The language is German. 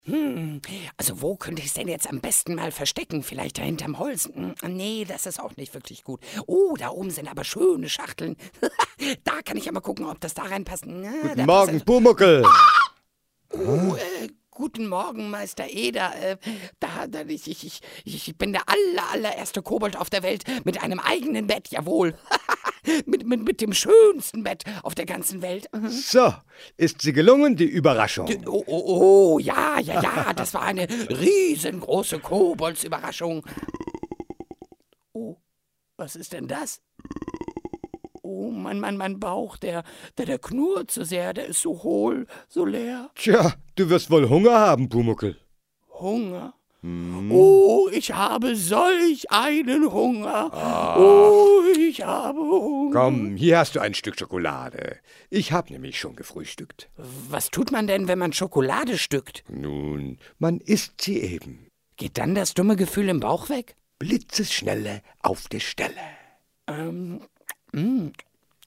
Also wo könnte ich es denn jetzt am besten mal verstecken? Vielleicht da hinterm Holz? Nee, das ist auch nicht wirklich gut. Oh, da oben sind aber schöne Schachteln. Da kann ich ja mal gucken, ob das da reinpasst. Guten Morgen, Pumuckl. Guten Morgen, Meister Eder. Ich bin der allererste Kobold auf der Welt mit einem eigenen Bett, jawohl. mit dem schönsten Bett auf der ganzen Welt. So, ist sie gelungen, die Überraschung? Ja, das war eine riesengroße Koboldsüberraschung. Oh, was ist denn das? Oh, mein Bauch, der knurrt so sehr, der ist so hohl, so leer. Tja, du wirst wohl Hunger haben, Pumuckl. Hunger? Oh, ich habe solch einen Hunger. Oh, ich habe Hunger. Komm, hier hast du ein Stück Schokolade. Ich hab nämlich schon gefrühstückt. Was tut man denn, wenn man Schokolade stückt? Nun, man isst sie eben. Geht dann das dumme Gefühl im Bauch weg? Blitzesschnelle auf der Stelle.